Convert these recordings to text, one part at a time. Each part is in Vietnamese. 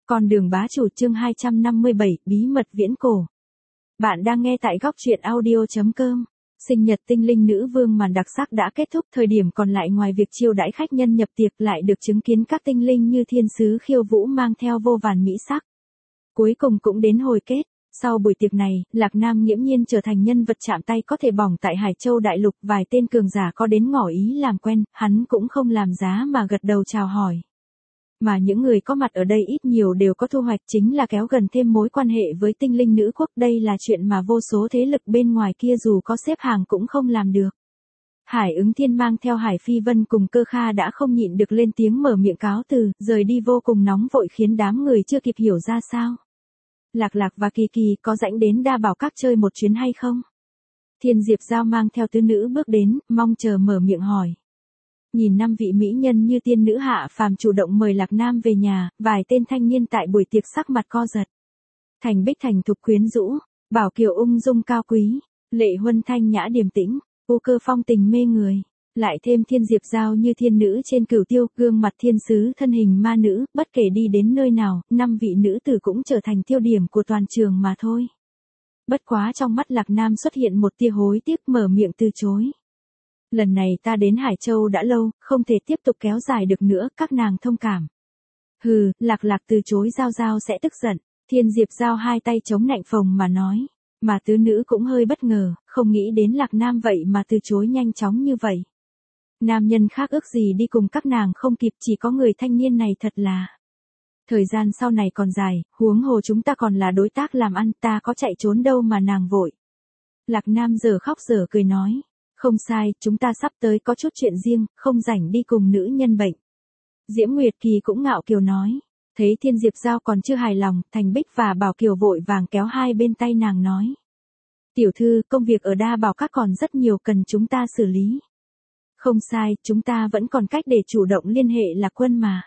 Con đường bá chủ chương 257, bí mật viễn cổ. Bạn đang nghe tại góc truyện audio.com. Sinh nhật tinh linh nữ vương màn đặc sắc đã kết thúc, thời điểm còn lại ngoài việc chiêu đãi khách nhân nhập tiệc lại được chứng kiến các tinh linh như thiên sứ khiêu vũ mang theo vô vàn mỹ sắc. Cuối cùng cũng đến hồi kết. Sau buổi tiệc này, Lạc Nam nghiễm nhiên trở thành nhân vật chạm tay có thể bỏng tại Hải Châu Đại Lục, vài tên cường giả có đến ngỏ ý làm quen, hắn cũng không làm giá mà gật đầu chào hỏi. Mà những người có mặt ở đây ít nhiều đều có thu hoạch, chính là kéo gần thêm mối quan hệ với tinh linh nữ quốc, đây là chuyện mà vô số thế lực bên ngoài kia dù có xếp hàng cũng không làm được. Hải Ứng Thiên mang theo Hải Phi Vân cùng Cơ Kha đã không nhịn được lên tiếng mở miệng cáo từ, rời đi vô cùng nóng vội khiến đám người chưa kịp hiểu ra sao. Lạc Lạc và Kỳ Kỳ có rảnh đến Đa Bảo Các chơi một chuyến hay không? Thiên Diệp Giao mang theo tứ nữ bước đến, mong chờ mở miệng hỏi. Nhìn 5 vị mỹ nhân như tiên nữ hạ phàm chủ động mời Lạc Nam về nhà, vài tên thanh niên tại buổi tiệc sắc mặt co giật. Thành Bích thành thục quyến rũ, Bảo Kiều ung dung cao quý, Lệ Huân thanh nhã điềm tĩnh, Vô Cơ phong tình mê người, lại thêm Thiên Diệp Giao như thiên nữ trên cửu tiêu, gương mặt thiên sứ thân hình ma nữ, bất kể đi đến nơi nào, 5 vị nữ tử cũng trở thành tiêu điểm của toàn trường mà thôi. Bất quá trong mắt Lạc Nam xuất hiện một tia hối tiếc, mở miệng từ chối. Lần này ta đến Hải Châu đã lâu, không thể tiếp tục kéo dài được nữa, các nàng thông cảm. Hừ, Lạc Lạc từ chối Giao Giao sẽ tức giận. Thiên Diệp Giao hai tay chống nạnh phồng mà nói. Mà tứ nữ cũng hơi bất ngờ, không nghĩ đến Lạc Nam vậy mà từ chối nhanh chóng như vậy. Nam nhân khác ước gì đi cùng các nàng không kịp, chỉ có người thanh niên này thật là. Thời gian sau này còn dài, huống hồ chúng ta còn là đối tác làm ăn, ta có chạy trốn đâu mà nàng vội. Lạc Nam giờ khóc giờ cười nói. Không sai, chúng ta sắp tới có chút chuyện riêng, không rảnh đi cùng nữ nhân bệnh. Diễm Nguyệt Kỳ cũng ngạo kiều nói. Thấy Thiên Diệp Giao còn chưa hài lòng, Thành Bích và Bảo Kiều vội vàng kéo hai bên tay nàng nói. Tiểu thư, công việc ở Đa Bảo Các còn rất nhiều cần chúng ta xử lý. Không sai, chúng ta vẫn còn cách để chủ động liên hệ Lạc Quân mà.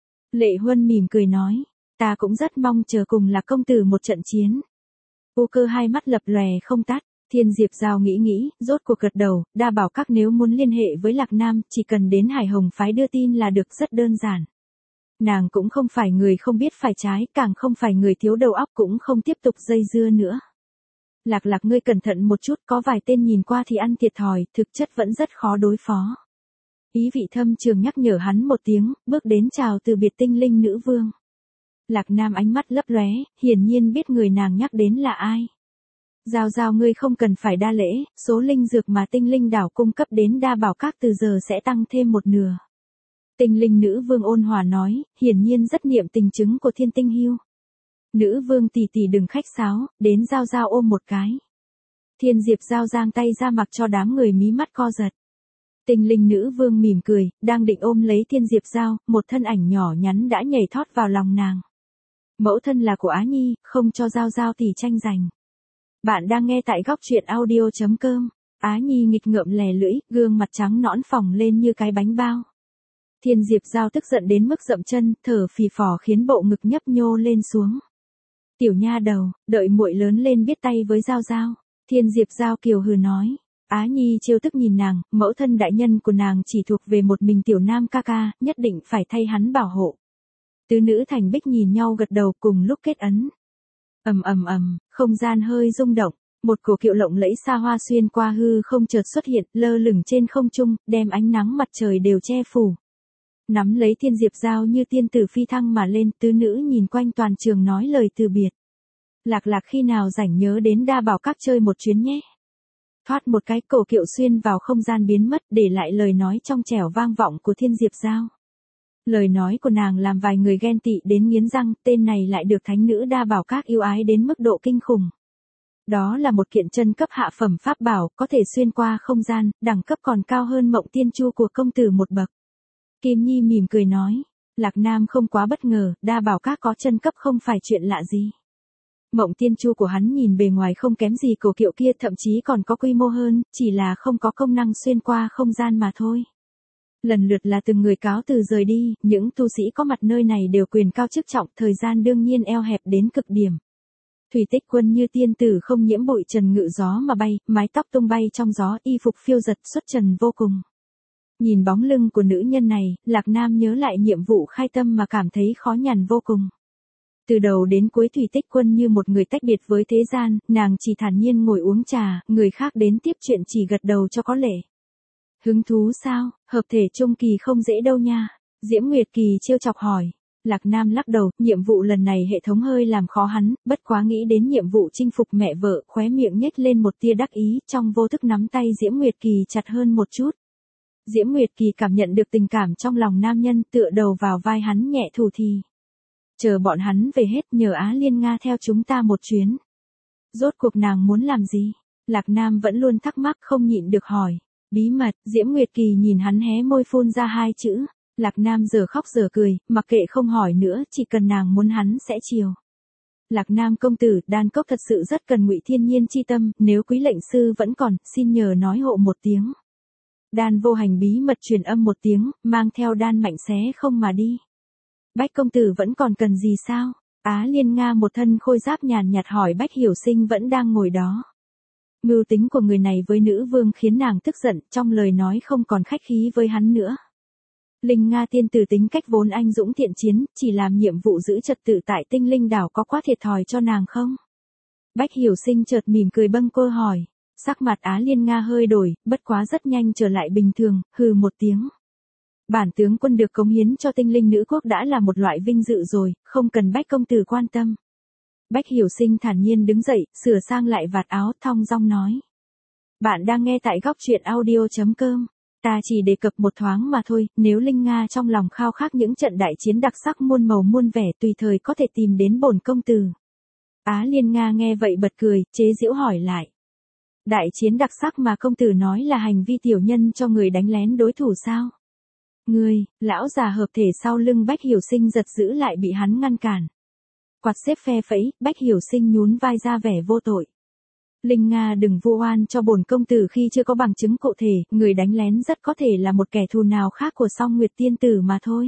Lệ Huân mỉm cười nói. Ta cũng rất mong chờ cùng Lạc công tử một trận chiến. Vô Cơ hai mắt lập lòe không tắt. Thiên Diệp Giao nghĩ, rốt cuộc gật đầu, Đa Bảo Các nếu muốn liên hệ với Lạc Nam, chỉ cần đến Hải Hồng phái đưa tin là được, rất đơn giản. Nàng cũng không phải người không biết phải trái, càng không phải người thiếu đầu óc, cũng không tiếp tục dây dưa nữa. Lạc Lạc ngươi cẩn thận một chút, có vài tên nhìn qua thì ăn thiệt thòi, thực chất vẫn rất khó đối phó. Ý vị thâm trường nhắc nhở hắn một tiếng, bước đến chào từ biệt tinh linh nữ vương. Lạc Nam ánh mắt lấp lóe, hiển nhiên biết người nàng nhắc đến là ai. Giao Giao ngươi không cần phải đa lễ, số linh dược mà tinh linh đảo cung cấp đến Đa Bảo Các từ giờ sẽ tăng thêm một nửa. Tinh linh nữ vương ôn hòa nói, hiển nhiên rất niệm tình chứng của Thiên Tinh Hưu. Nữ vương tỷ tỷ đừng khách sáo, đến Giao Giao ôm một cái. Thiên Diệp Giao giang tay ra mặc cho đám người mí mắt co giật. Tinh linh nữ vương mỉm cười, đang định ôm lấy Thiên Diệp Giao, một thân ảnh nhỏ nhắn đã nhảy thót vào lòng nàng. Mẫu thân là của Á Nhi, không cho Giao Giao tỷ tranh giành. Bạn đang nghe tại góc truyện audio.com. Á Nhi nghịch ngợm lè lưỡi, gương mặt trắng nõn phồng lên như cái bánh bao. Thiên Diệp Giao tức giận đến mức dậm chân, thở phì phò khiến bộ ngực nhấp nhô lên xuống. Tiểu nha đầu, đợi muội lớn lên biết tay với Giao Giao. Thiên Diệp Giao kiều hừ nói. Á Nhi trêu tức nhìn nàng, mẫu thân đại nhân của nàng chỉ thuộc về một mình tiểu nam ca ca, nhất định phải thay hắn bảo hộ. Tứ nữ Thành Bích nhìn nhau gật đầu cùng lúc kết ấn. Không gian hơi rung động, một cổ kiệu lộng lẫy xa hoa xuyên qua hư không chợt xuất hiện, lơ lửng trên không trung, đem ánh nắng mặt trời đều che phủ. Nắm lấy Thiên Diệp Giao như tiên tử phi thăng mà lên, tứ nữ nhìn quanh toàn trường nói lời từ biệt. Lạc Lạc khi nào rảnh nhớ đến Đa Bảo Các chơi một chuyến nhé. Thoát một cái, cổ kiệu xuyên vào không gian biến mất, để lại lời nói trong trẻo vang vọng của Thiên Diệp Giao. Lời nói của nàng làm vài người ghen tị đến nghiến răng, tên này lại được thánh nữ Đa Bảo Các yêu ái đến mức độ kinh khủng. Đó là một kiện chân cấp hạ phẩm pháp bảo, có thể xuyên qua không gian, đẳng cấp còn cao hơn Mộng Tiên Chu của công tử một bậc. Kim Nhi mỉm cười nói, Lạc Nam không quá bất ngờ, Đa Bảo Các có chân cấp không phải chuyện lạ gì. Mộng Tiên Chu của hắn nhìn bề ngoài không kém gì cổ kiệu kia, thậm chí còn có quy mô hơn, chỉ là không có công năng xuyên qua không gian mà thôi. Lần lượt là từng người cáo từ rời đi, những tu sĩ có mặt nơi này đều quyền cao chức trọng, thời gian đương nhiên eo hẹp đến cực điểm. Thủy Tích Quân như tiên tử không nhiễm bụi trần ngự gió mà bay, mái tóc tung bay trong gió, y phục phiêu giật xuất trần vô cùng. Nhìn bóng lưng của nữ nhân này, Lạc Nam nhớ lại nhiệm vụ khai tâm mà cảm thấy khó nhằn vô cùng. Từ đầu đến cuối Thủy Tích Quân như một người tách biệt với thế gian, nàng chỉ thản nhiên ngồi uống trà, người khác đến tiếp chuyện chỉ gật đầu cho có lệ. Hứng thú sao, hợp thể trung kỳ không dễ đâu nha. Diễm Nguyệt Kỳ trêu chọc hỏi. Lạc Nam lắc đầu, nhiệm vụ lần này hệ thống hơi làm khó hắn, bất quá nghĩ đến nhiệm vụ chinh phục mẹ vợ, khóe miệng nhếch lên một tia đắc ý, trong vô thức nắm tay Diễm Nguyệt Kỳ chặt hơn một chút. Diễm Nguyệt Kỳ cảm nhận được tình cảm trong lòng nam nhân, tựa đầu vào vai hắn nhẹ thủ thì. Chờ bọn hắn về hết, nhờ Á Liên Nga theo chúng ta một chuyến. Rốt cuộc nàng muốn làm gì? Lạc Nam vẫn luôn thắc mắc không nhịn được hỏi. Bí mật, Diễm Nguyệt Kỳ nhìn hắn hé môi phun ra hai chữ. Lạc Nam giờ khóc giờ cười, mặc kệ không hỏi nữa, chỉ cần nàng muốn hắn sẽ chiều. Lạc Nam công tử, đan cốc thật sự rất cần Ngụy Thiên Nhiên chi tâm, nếu quý lệnh sư vẫn còn, xin nhờ nói hộ một tiếng. Đan Vô Hành bí mật truyền âm một tiếng, mang theo Đan Mạnh xé không mà đi. Bách công tử vẫn còn cần gì sao? Á Liên Nga một thân khôi giáp nhàn nhạt hỏi Bách Hiểu Sinh vẫn đang ngồi đó. Mưu tính của người này với nữ vương khiến nàng tức giận, trong lời nói không còn khách khí với hắn nữa. Linh Nga tiên tử tính cách vốn anh dũng thiện chiến, chỉ làm nhiệm vụ giữ trật tự tại Tinh Linh đảo có quá thiệt thòi cho nàng không? Bách Hiểu Sinh chợt mỉm cười bâng quơ hỏi. Sắc mặt Á Liên Nga hơi đổi, bất quá rất nhanh trở lại bình thường, hừ một tiếng. Bản tướng quân được cống hiến cho Tinh Linh nữ quốc đã là một loại vinh dự rồi, không cần Bách công tử quan tâm. Bách Hiểu Sinh thản nhiên đứng dậy, sửa sang lại vạt áo, thong dong nói. Bạn đang nghe tại góc truyện audio.com. Ta chỉ đề cập một thoáng mà thôi, nếu Linh Nga trong lòng khao khát những trận đại chiến đặc sắc muôn màu muôn vẻ tùy thời có thể tìm đến bổn công tử. Á Liên Nga nghe vậy bật cười, chế giễu hỏi lại. Đại chiến đặc sắc mà công tử nói là hành vi tiểu nhân cho người đánh lén đối thủ sao? Ngươi, lão già hợp thể sau lưng Bách Hiểu Sinh giật giữ lại bị hắn ngăn cản. Quạt xếp phe phẩy, Bách Hiểu Sinh nhún vai ra vẻ vô tội. Linh Nga đừng vu oan cho bổn công tử khi chưa có bằng chứng cụ thể, người đánh lén rất có thể là một kẻ thù nào khác của Song Nguyệt tiên tử mà thôi.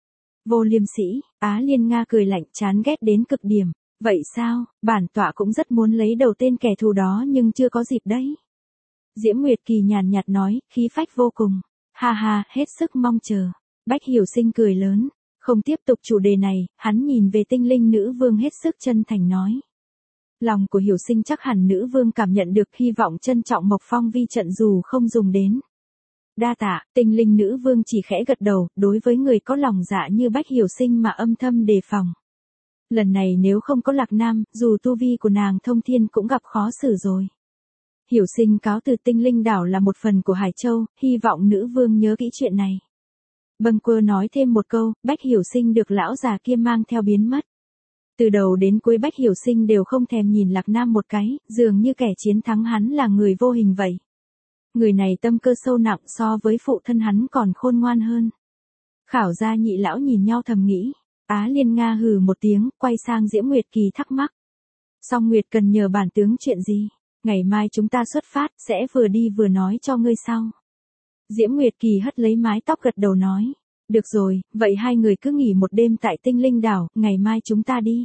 Vô liêm sĩ, Á Liên Nga cười lạnh chán ghét đến cực điểm. Vậy sao, bản tọa cũng rất muốn lấy đầu tên kẻ thù đó nhưng chưa có dịp đấy. Diễm Nguyệt Kỳ nhàn nhạt nói, khí phách vô cùng. Ha ha, hết sức mong chờ. Bách Hiểu Sinh cười lớn. Không tiếp tục chủ đề này, hắn nhìn về Tinh Linh nữ vương hết sức chân thành nói. Lòng của Hiểu Sinh chắc hẳn nữ vương cảm nhận được hy vọng trân trọng Mộc Phong vi trận dù không dùng đến. Đa tạ, Tinh Linh nữ vương chỉ khẽ gật đầu, đối với người có lòng dạ như Bách Hiểu Sinh mà âm thầm đề phòng. Lần này nếu không có Lạc Nam, dù tu vi của nàng thông thiên cũng gặp khó xử rồi. Hiểu Sinh cáo từ Tinh Linh đảo là một phần của Hải Châu, hy vọng nữ vương nhớ kỹ chuyện này. Bâng quơ nói thêm một câu, Bách Hiểu Sinh được lão già kia mang theo biến mất. Từ đầu đến cuối Bách Hiểu Sinh đều không thèm nhìn Lạc Nam một cái, dường như kẻ chiến thắng hắn là người vô hình vậy. Người này tâm cơ sâu nặng so với phụ thân hắn còn khôn ngoan hơn. Khảo gia nhị lão nhìn nhau thầm nghĩ. Á Liên Nga hừ một tiếng, quay sang Diễm Nguyệt Kỳ thắc mắc. Song Nguyệt cần nhờ bản tướng chuyện gì? Ngày mai chúng ta xuất phát, sẽ vừa đi vừa nói cho ngươi sau. Diễm Nguyệt Kỳ hất lấy mái tóc gật đầu nói. Được rồi, vậy hai người cứ nghỉ một đêm tại Tinh Linh đảo, ngày mai chúng ta đi.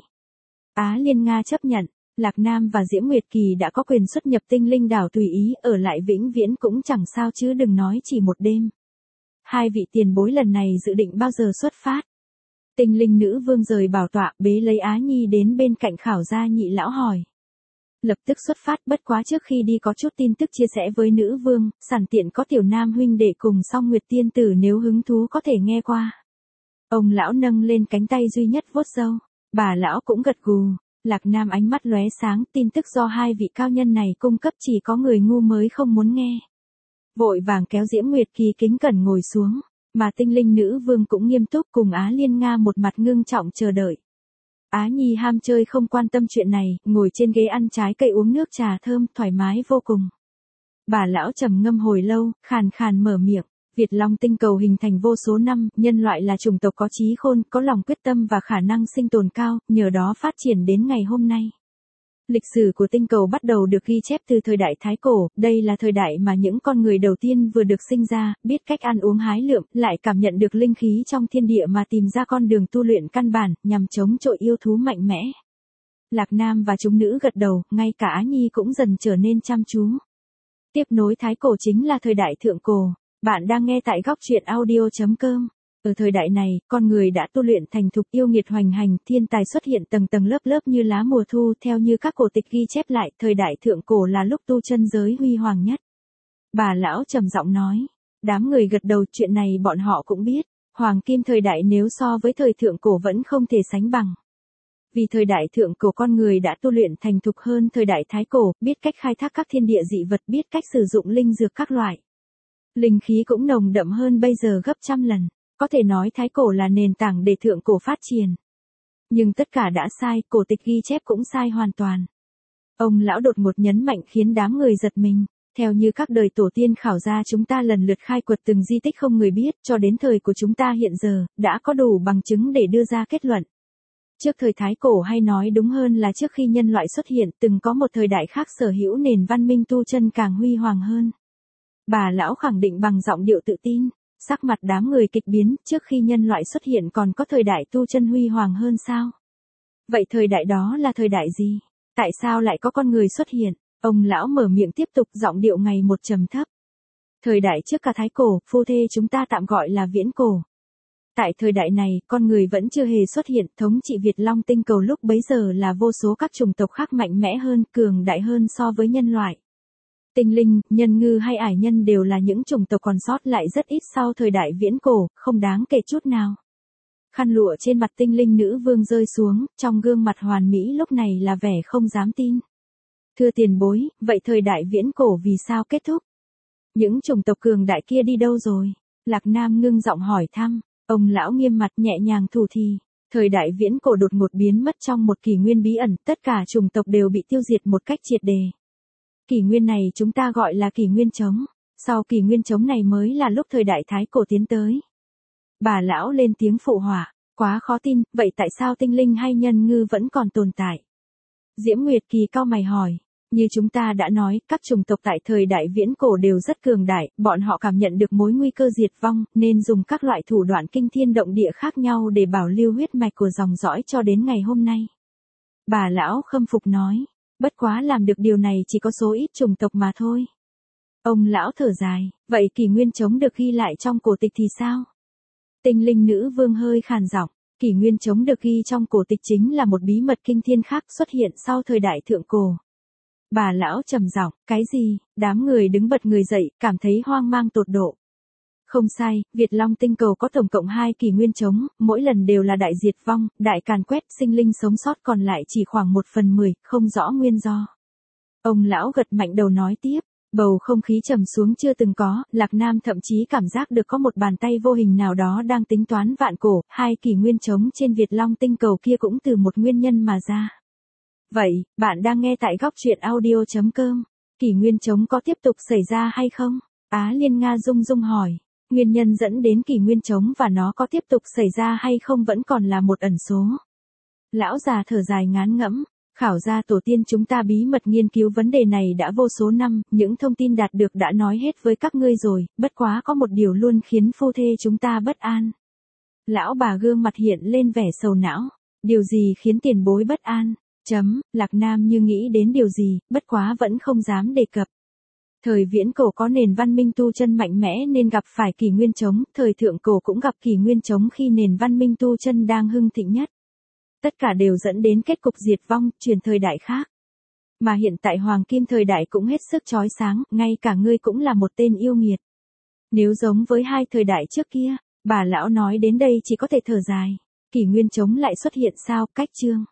Á Liên Nga chấp nhận, Lạc Nam và Diễm Nguyệt Kỳ đã có quyền xuất nhập Tinh Linh đảo tùy ý, ở lại vĩnh viễn cũng chẳng sao chứ đừng nói chỉ một đêm. Hai vị tiền bối lần này dự định bao giờ xuất phát? Tinh Linh nữ vương rời bảo tọa, bế lấy Á Nhi đến bên cạnh khảo gia nhị lão hỏi. Lập tức xuất phát, bất quá trước khi đi có chút tin tức chia sẻ với nữ vương, sẵn tiện có tiểu nam huynh đệ cùng Song Nguyệt tiên tử nếu hứng thú có thể nghe qua. Ông lão nâng lên cánh tay duy nhất vuốt râu, bà lão cũng gật gù. Lạc Nam ánh mắt lóe sáng, tin tức do hai vị cao nhân này cung cấp chỉ có người ngu mới không muốn nghe. Vội vàng kéo Diễm Nguyệt Kỳ kính cẩn ngồi xuống, mà Tinh Linh nữ vương cũng nghiêm túc cùng Á Liên Nga một mặt ngưng trọng chờ đợi. Á Nhi ham chơi không quan tâm chuyện này, ngồi trên ghế ăn trái cây uống nước trà thơm, thoải mái vô cùng. Bà lão trầm ngâm hồi lâu, khàn khàn mở miệng. Việt Long tinh cầu hình thành vô số năm, nhân loại là chủng tộc có trí khôn, có lòng quyết tâm và khả năng sinh tồn cao, nhờ đó phát triển đến ngày hôm nay. Lịch sử của tinh cầu bắt đầu được ghi chép từ thời đại Thái Cổ, đây là thời đại mà những con người đầu tiên vừa được sinh ra, biết cách ăn uống hái lượm, lại cảm nhận được linh khí trong thiên địa mà tìm ra con đường tu luyện căn bản, nhằm chống chọi yêu thú mạnh mẽ. Lạc Nam và chúng nữ gật đầu, ngay cả Á Nhi cũng dần trở nên chăm chú. Tiếp nối Thái Cổ chính là thời đại Thượng Cổ. Bạn đang nghe tại góc truyện audio.com. Ở thời đại này, con người đã tu luyện thành thục, yêu nghiệt hoành hành, thiên tài xuất hiện tầng tầng lớp lớp như lá mùa thu, theo như các cổ tịch ghi chép lại, thời đại thượng cổ là lúc tu chân giới huy hoàng nhất. Bà lão trầm giọng nói. Đám người gật đầu, chuyện này bọn họ cũng biết. Hoàng kim thời đại nếu so với thời thượng cổ vẫn không thể sánh bằng. Vì thời đại thượng cổ con người đã tu luyện thành thục hơn thời đại thái cổ, biết cách khai thác các thiên địa dị vật, biết cách sử dụng linh dược các loại. Linh khí cũng nồng đậm hơn bây giờ gấp trăm lần. Có thể nói thái cổ là nền tảng để thượng cổ phát triển. Nhưng tất cả đã sai, cổ tịch ghi chép cũng sai hoàn toàn. Ông lão đột ngột nhấn mạnh khiến đám người giật mình. Theo như các đời tổ tiên khảo ra, chúng ta lần lượt khai quật từng di tích không người biết, cho đến thời của chúng ta hiện giờ, đã có đủ bằng chứng để đưa ra kết luận. Trước thời thái cổ, hay nói đúng hơn là trước khi nhân loại xuất hiện, từng có một thời đại khác sở hữu nền văn minh tu chân càng huy hoàng hơn. Bà lão khẳng định bằng giọng điệu tự tin. Sắc mặt đám người kịch biến, trước khi nhân loại xuất hiện còn có thời đại tu chân huy hoàng hơn sao? Vậy thời đại đó là thời đại gì? Tại sao lại có con người xuất hiện? Ông lão mở miệng tiếp tục, giọng điệu ngày một trầm thấp. Thời đại trước cả thái cổ, phu thê chúng ta tạm gọi là viễn cổ. Tại thời đại này, con người vẫn chưa hề xuất hiện, thống trị Việt Long tinh cầu lúc bấy giờ là vô số các chủng tộc khác mạnh mẽ hơn, cường đại hơn so với nhân loại. Tinh linh, nhân ngư hay ải nhân đều là những chủng tộc còn sót lại rất ít sau thời đại viễn cổ, không đáng kể chút nào. Khăn lụa trên mặt tinh linh nữ vương rơi xuống, trong gương mặt hoàn mỹ lúc này là vẻ không dám tin. Thưa tiền bối, vậy thời đại viễn cổ vì sao kết thúc? Những chủng tộc cường đại kia đi đâu rồi? Lạc Nam ngưng giọng hỏi thăm, ông lão nghiêm mặt nhẹ nhàng thủ thì. Thời đại viễn cổ đột ngột biến mất trong một kỷ nguyên bí ẩn, tất cả chủng tộc đều bị tiêu diệt một cách triệt đề. Kỷ nguyên này chúng ta gọi là kỷ nguyên trống. Sau kỷ nguyên trống này mới là lúc thời đại thái cổ tiến tới. Bà lão lên tiếng phụ họa, quá khó tin, vậy tại sao tinh linh hay nhân ngư vẫn còn tồn tại? Diễm Nguyệt Kỳ cau mày hỏi, như chúng ta đã nói, các chủng tộc tại thời đại viễn cổ đều rất cường đại, bọn họ cảm nhận được mối nguy cơ diệt vong, nên dùng các loại thủ đoạn kinh thiên động địa khác nhau để bảo lưu huyết mạch của dòng dõi cho đến ngày hôm nay. Bà lão khâm phục nói. Bất quá làm được điều này chỉ có số ít chủng tộc mà thôi. Ông lão thở dài, vậy kỷ nguyên trống được ghi lại trong cổ tịch thì sao? Tinh linh nữ vương hơi khàn giọng, kỷ nguyên trống được ghi trong cổ tịch chính là một bí mật kinh thiên khác xuất hiện sau thời đại thượng cổ. Bà lão trầm giọng, cái gì? Đám người đứng bật người dậy, cảm thấy hoang mang tột độ. Không sai, Việt Long tinh cầu có tổng cộng 2 kỷ nguyên trống, mỗi lần đều là đại diệt vong, đại càn quét, sinh linh sống sót còn lại chỉ khoảng 1/10, không rõ nguyên do. Ông lão gật mạnh đầu nói tiếp, bầu không khí trầm xuống chưa từng có, Lạc Nam thậm chí cảm giác được có một bàn tay vô hình nào đó đang tính toán vạn cổ, 2 kỷ nguyên trống trên Việt Long tinh cầu kia cũng từ một nguyên nhân mà ra. Vậy, bạn đang nghe tại góc truyện audio.com, kỷ nguyên trống có tiếp tục xảy ra hay không? Á Liên Nga rung rung hỏi. Nguyên nhân dẫn đến kỷ nguyên trống và nó có tiếp tục xảy ra hay không vẫn còn là một ẩn số. Lão già thở dài ngán ngẫm, khảo gia tổ tiên chúng ta bí mật nghiên cứu vấn đề này đã vô số năm, những thông tin đạt được đã nói hết với các ngươi rồi, bất quá có một điều luôn khiến phu thê chúng ta bất an. Lão bà gương mặt hiện lên vẻ sầu não, điều gì khiến tiền bối bất an? Lạc Nam như nghĩ đến điều gì, bất quá vẫn không dám đề cập. Thời viễn cổ có nền văn minh tu chân mạnh mẽ nên gặp phải kỷ nguyên trống, thời thượng cổ cũng gặp kỷ nguyên trống khi nền văn minh tu chân đang hưng thịnh nhất. Tất cả đều dẫn đến kết cục diệt vong, chuyển thời đại khác. Mà hiện tại hoàng kim thời đại cũng hết sức chói sáng, ngay cả ngươi cũng là một tên yêu nghiệt. Nếu giống với 2 thời đại trước kia, bà lão nói đến đây chỉ có thể thở dài. Kỷ nguyên trống lại xuất hiện sao, cách chương.